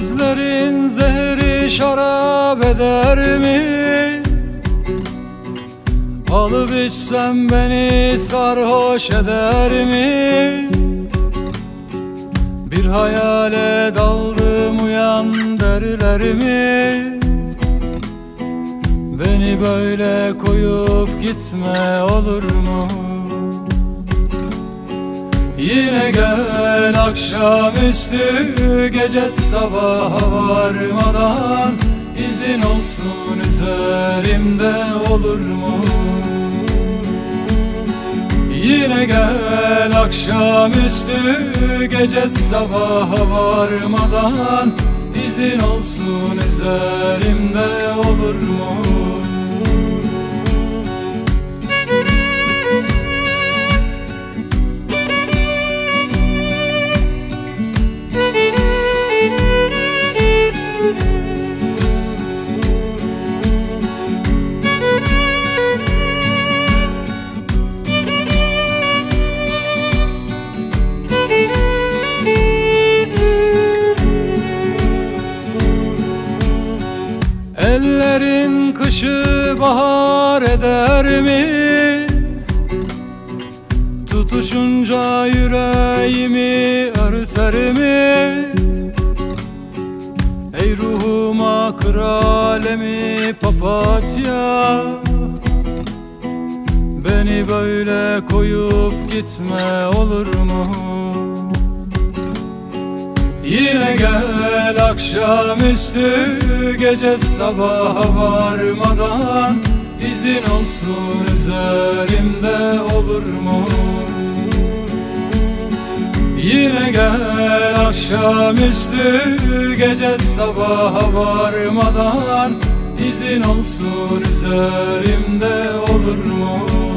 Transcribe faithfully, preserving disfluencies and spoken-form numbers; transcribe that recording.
Sözlerin zehri şarap eder mi? Alıp içsem beni sarhoş eder mi? Bir hayale daldım uyan derler mi? Beni böyle koyup gitme olur mu? Yine gel akşamüstü, gece sabaha varmadan izin olsun üzerimde olur mu? Yine gel akşamüstü, gece sabaha varmadan izin olsun üzerimde olur mu? Ellerin kışı bahar eder mi? Tutuşunca yüreğimi örter mi? Ey ruhuma kralemi papatya, beni böyle koyup gitme olur mu? Yine gel akşamüstü, gece sabaha varmadan izin olsun üzerimde olur mu? Yine gel akşamüstü, gece sabaha varmadan izin olsun üzerimde olur mu?